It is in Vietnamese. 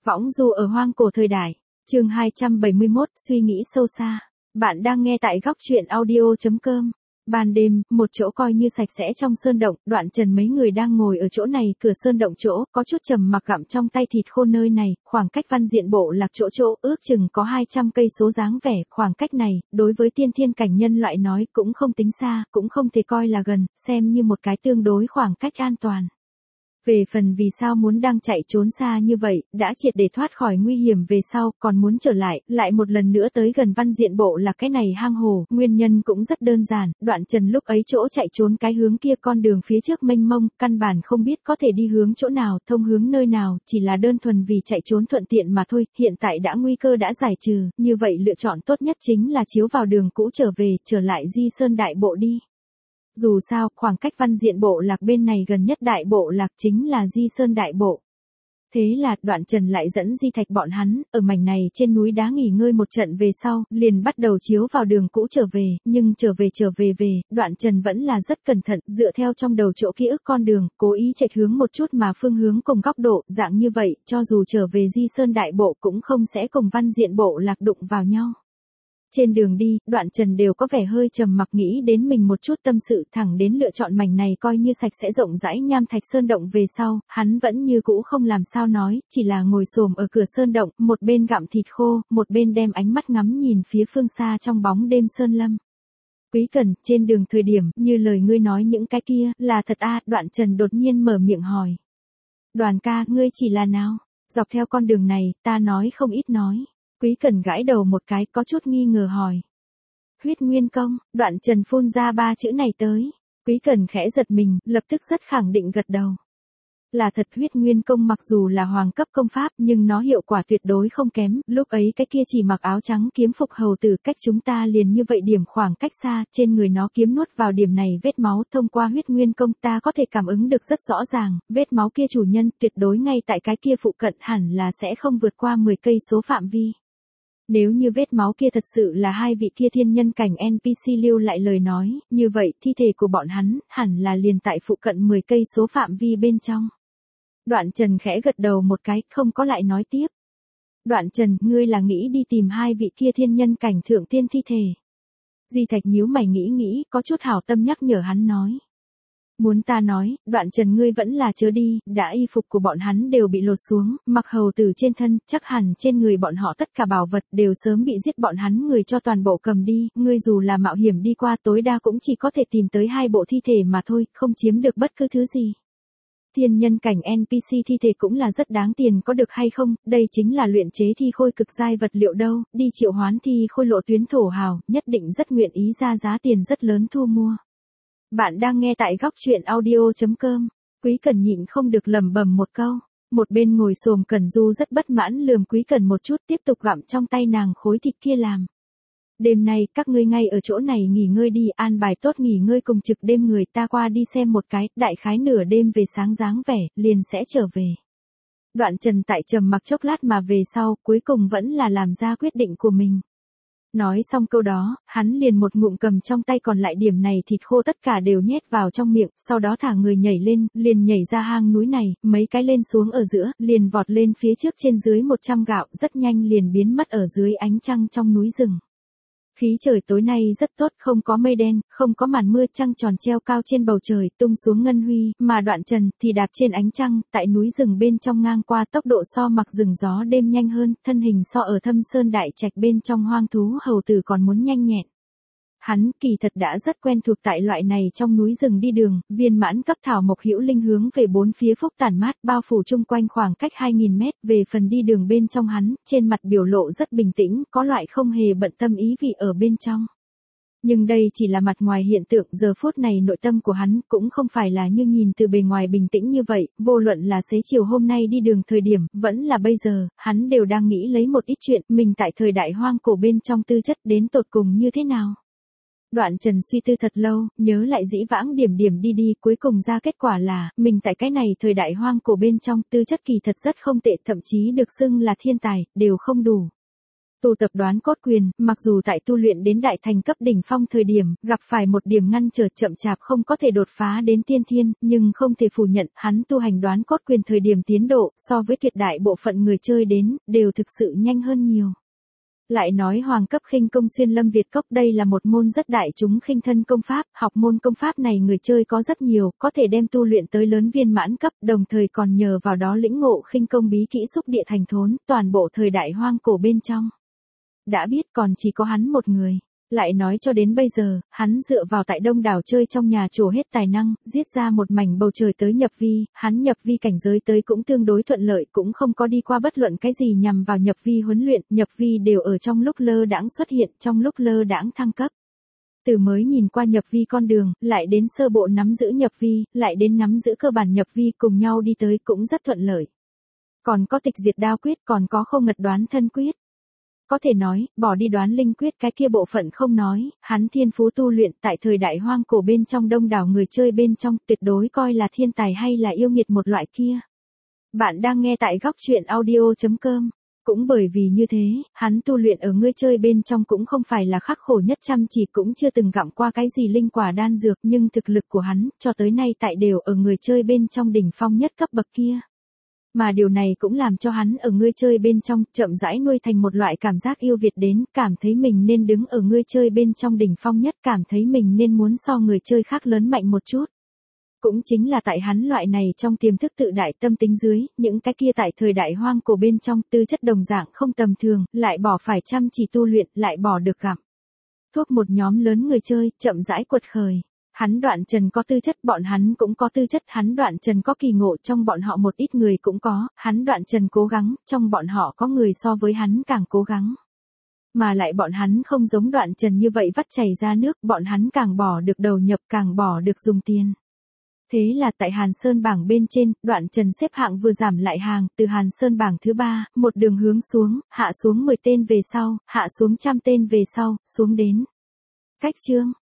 Võng du ở hoang cổ thời đại. Chương 271, suy nghĩ sâu xa. Bạn đang nghe tại góc truyện audio.com. Ban đêm, một chỗ coi như sạch sẽ trong sơn động, Đoạn Trần mấy người đang ngồi ở chỗ này, cửa sơn động chỗ, có chút trầm mặc gặm trong tay thịt khô nơi này, khoảng cách Văn Diện Bộ Lạc chỗ ước chừng có 200 cây số dáng vẻ, khoảng cách này, đối với tiên thiên cảnh nhân loại nói cũng không tính xa, cũng không thể coi là gần, xem như một cái tương đối khoảng cách an toàn. Về phần vì sao muốn đang chạy trốn xa như vậy, đã triệt để thoát khỏi nguy hiểm về sau, còn muốn trở lại một lần nữa tới gần Văn Diện Bộ Lạc cái này hang hồ, nguyên nhân cũng rất đơn giản, Đoạn Trần lúc ấy chỗ chạy trốn cái hướng kia con đường phía trước mênh mông, căn bản không biết có thể đi hướng chỗ nào, thông hướng nơi nào, chỉ là đơn thuần vì chạy trốn thuận tiện mà thôi, hiện tại đã nguy cơ đã giải trừ, như vậy lựa chọn tốt nhất chính là chiếu vào đường cũ trở lại Di Sơn Đại Bộ đi. Dù sao, khoảng cách Văn Diện Bộ Lạc bên này gần nhất Đại Bộ Lạc chính là Di Sơn Đại Bộ. Thế là, Đoạn Trần lại dẫn Di Thạch bọn hắn, ở mảnh này trên núi đá nghỉ ngơi một trận về sau, liền bắt đầu chiếu vào đường cũ trở về, nhưng trở về, Đoạn Trần vẫn là rất cẩn thận, dựa theo trong đầu chỗ ký ức con đường, cố ý chệch hướng một chút mà phương hướng cùng góc độ, dạng như vậy, cho dù trở về Di Sơn Đại Bộ cũng không sẽ cùng Văn Diện Bộ Lạc đụng vào nhau. Trên đường đi, Đoạn Trần đều có vẻ hơi trầm mặc nghĩ đến mình một chút tâm sự thẳng đến lựa chọn mảnh này coi như sạch sẽ rộng rãi nham thạch sơn động về sau, hắn vẫn như cũ không làm sao nói, chỉ là ngồi xổm ở cửa sơn động, một bên gặm thịt khô, một bên đem ánh mắt ngắm nhìn phía phương xa trong bóng đêm sơn lâm. Quý Cẩn, trên đường thời điểm, như lời ngươi nói những cái kia, là thật à, Đoạn Trần đột nhiên mở miệng hỏi. Đoàn ca, ngươi chỉ là nào? Dọc theo con đường này, ta nói không ít nói. Quý Cẩn gãi đầu một cái có chút nghi ngờ hỏi. Huyết Nguyên Công, Đoạn Trần phun ra ba chữ này tới. Quý Cẩn khẽ giật mình, lập tức rất khẳng định gật đầu. Là thật, Huyết Nguyên Công mặc dù là hoàng cấp công pháp nhưng nó hiệu quả tuyệt đối không kém, lúc ấy cái kia chỉ mặc áo trắng kiếm phục hầu tử cách chúng ta liền như vậy điểm khoảng cách xa, trên người nó kiếm nuốt vào điểm này vết máu, thông qua Huyết Nguyên Công ta có thể cảm ứng được rất rõ ràng, vết máu kia chủ nhân tuyệt đối ngay tại cái kia phụ cận hẳn là sẽ không vượt qua 10 cây số phạm vi. Nếu như vết máu kia thật sự là hai vị kia thiên nhân cảnh NPC lưu lại lời nói, như vậy thi thể của bọn hắn hẳn là liền tại phụ cận 10 cây số phạm vi bên trong. Đoạn Trần khẽ gật đầu một cái, không có lại nói tiếp. Đoạn Trần, ngươi là nghĩ đi tìm hai vị kia thiên nhân cảnh thượng tiên thi thể. Di Thạch nhíu mày nghĩ, có chút hảo tâm nhắc nhở hắn nói. Muốn ta nói, Đoạn Trần ngươi vẫn là chớ đi, đã y phục của bọn hắn đều bị lột xuống, mặc hầu tử trên thân, chắc hẳn trên người bọn họ tất cả bảo vật đều sớm bị giết bọn hắn người cho toàn bộ cầm đi, ngươi dù là mạo hiểm đi qua tối đa cũng chỉ có thể tìm tới hai bộ thi thể mà thôi, không chiếm được bất cứ thứ gì. Thiên nhân cảnh NPC thi thể cũng là rất đáng tiền có được hay không, đây chính là luyện chế thi khôi cực giai vật liệu đâu, đi triệu hoán thi khôi lộ tuyến thổ hào, nhất định rất nguyện ý ra giá tiền rất lớn thu mua. Bạn đang nghe tại góc truyện audio.com. Quý Cẩn nhịn không được lẩm bẩm một câu. Một bên ngồi xổm Cẩn Du rất bất mãn lườm Quý Cẩn một chút tiếp tục gặm trong tay nàng khối thịt kia làm. Đêm nay các ngươi ngay ở chỗ này nghỉ ngơi đi, an bài tốt nghỉ ngơi cùng trực đêm người ta qua đi xem một cái, đại khái nửa đêm về sáng dáng vẻ, liền sẽ trở về. Đoạn Trần tại trầm mặc chốc lát mà về sau, cuối cùng vẫn là làm ra quyết định của mình. Nói xong câu đó, hắn liền một ngụm cầm trong tay còn lại điểm này thịt khô tất cả đều nhét vào trong miệng, sau đó thả người nhảy lên, liền nhảy ra hang núi này, mấy cái lên xuống ở giữa, liền vọt lên phía trước trên dưới 100 gạo, rất nhanh liền biến mất ở dưới ánh trăng trong núi rừng. Khí trời tối nay rất tốt, không có mây đen, không có màn mưa, trăng tròn treo cao trên bầu trời, tung xuống ngân huy, mà Đoạn Trần thì đạp trên ánh trăng, tại núi rừng bên trong ngang qua tốc độ so mặc rừng gió đêm nhanh hơn, thân hình so ở Thâm Sơn Đại Trạch bên trong hoang thú hầu tử còn muốn nhanh nhẹn. Hắn kỳ thật đã rất quen thuộc tại loại này trong núi rừng đi đường, viên mãn cấp thảo mộc hữu linh hướng về bốn phía phúc tản mát bao phủ chung quanh khoảng cách 2000 mét, về phần đi đường bên trong hắn, trên mặt biểu lộ rất bình tĩnh, có loại không hề bận tâm ý vị ở bên trong. Nhưng đây chỉ là mặt ngoài hiện tượng, giờ phút này nội tâm của hắn cũng không phải là như nhìn từ bề ngoài bình tĩnh như vậy, vô luận là xế chiều hôm nay đi đường thời điểm, vẫn là bây giờ, hắn đều đang nghĩ lấy một ít chuyện, mình tại thời đại hoang cổ bên trong tư chất đến tột cùng như thế nào. Đoạn Trần suy tư thật lâu, nhớ lại dĩ vãng điểm đi, cuối cùng ra kết quả là, mình tại cái này thời đại hoang cổ bên trong tư chất kỳ thật rất không tệ, thậm chí được xưng là thiên tài, đều không đủ. Tu tập đoán cốt quyền, mặc dù tại tu luyện đến đại thành cấp đỉnh phong thời điểm, gặp phải một điểm ngăn trở chậm chạp không có thể đột phá đến tiên thiên, nhưng không thể phủ nhận, hắn tu hành đoán cốt quyền thời điểm tiến độ, so với tuyệt đại bộ phận người chơi đến, đều thực sự nhanh hơn nhiều. Lại nói hoàng cấp khinh công xuyên lâm Việt cốc, đây là một môn rất đại chúng khinh thân công pháp, học môn công pháp này người chơi có rất nhiều, có thể đem tu luyện tới lớn viên mãn cấp, đồng thời còn nhờ vào đó lĩnh ngộ khinh công bí kỹ xúc địa thành thốn, toàn bộ thời đại hoang cổ bên trong. Đã biết còn chỉ có hắn một người. Lại nói cho đến bây giờ, hắn dựa vào tại đông đảo chơi trong nhà trổ hết tài năng, giết ra một mảnh bầu trời tới nhập vi, hắn nhập vi cảnh giới tới cũng tương đối thuận lợi, cũng không có đi qua bất luận cái gì nhằm vào nhập vi huấn luyện, nhập vi đều ở trong lúc lơ đãng xuất hiện, trong lúc lơ đãng thăng cấp. Từ mới nhìn qua nhập vi con đường, lại đến sơ bộ nắm giữ nhập vi, lại đến nắm giữ cơ bản nhập vi cùng nhau đi tới cũng rất thuận lợi. Còn có tịch diệt đao quyết, còn có không ngật đoán thân quyết. Có thể nói, bỏ đi đoán linh quyết cái kia bộ phận không nói, hắn thiên phú tu luyện tại thời đại hoang cổ bên trong đông đảo người chơi bên trong tuyệt đối coi là thiên tài hay là yêu nghiệt một loại kia. Bạn đang nghe tại góc truyện audio.com. Cũng bởi vì như thế, hắn tu luyện ở người chơi bên trong cũng không phải là khắc khổ nhất, chăm chỉ cũng chưa từng gặm qua cái gì linh quả đan dược, nhưng thực lực của hắn, cho tới nay tại đều ở người chơi bên trong đỉnh phong nhất cấp bậc kia. Mà điều này cũng làm cho hắn ở người chơi bên trong chậm rãi nuôi thành một loại cảm giác yêu Việt đến, cảm thấy mình nên đứng ở người chơi bên trong đỉnh phong nhất, cảm thấy mình nên muốn so người chơi khác lớn mạnh một chút. Cũng chính là tại hắn loại này trong tiềm thức tự đại tâm tính dưới, những cái kia tại thời đại hoang cổ bên trong tư chất đồng dạng không tầm thường, lại bỏ phải chăm chỉ tu luyện, lại bỏ được gặm thuốc một nhóm lớn người chơi, chậm rãi quật khởi. Hắn Đoạn Trần có tư chất, bọn hắn cũng có tư chất, hắn Đoạn Trần có kỳ ngộ, trong bọn họ một ít người cũng có, hắn Đoạn Trần cố gắng, trong bọn họ có người so với hắn càng cố gắng. Mà lại bọn hắn không giống Đoạn Trần như vậy vắt chảy ra nước, bọn hắn càng bỏ được đầu nhập, càng bỏ được dùng tiền. Thế là tại Hàn Sơn bảng bên trên, Đoạn Trần xếp hạng vừa giảm lại hàng, từ Hàn Sơn bảng thứ 3, một đường hướng xuống, hạ xuống 10 tên về sau, hạ xuống 100 tên về sau, xuống đến. Cách chương.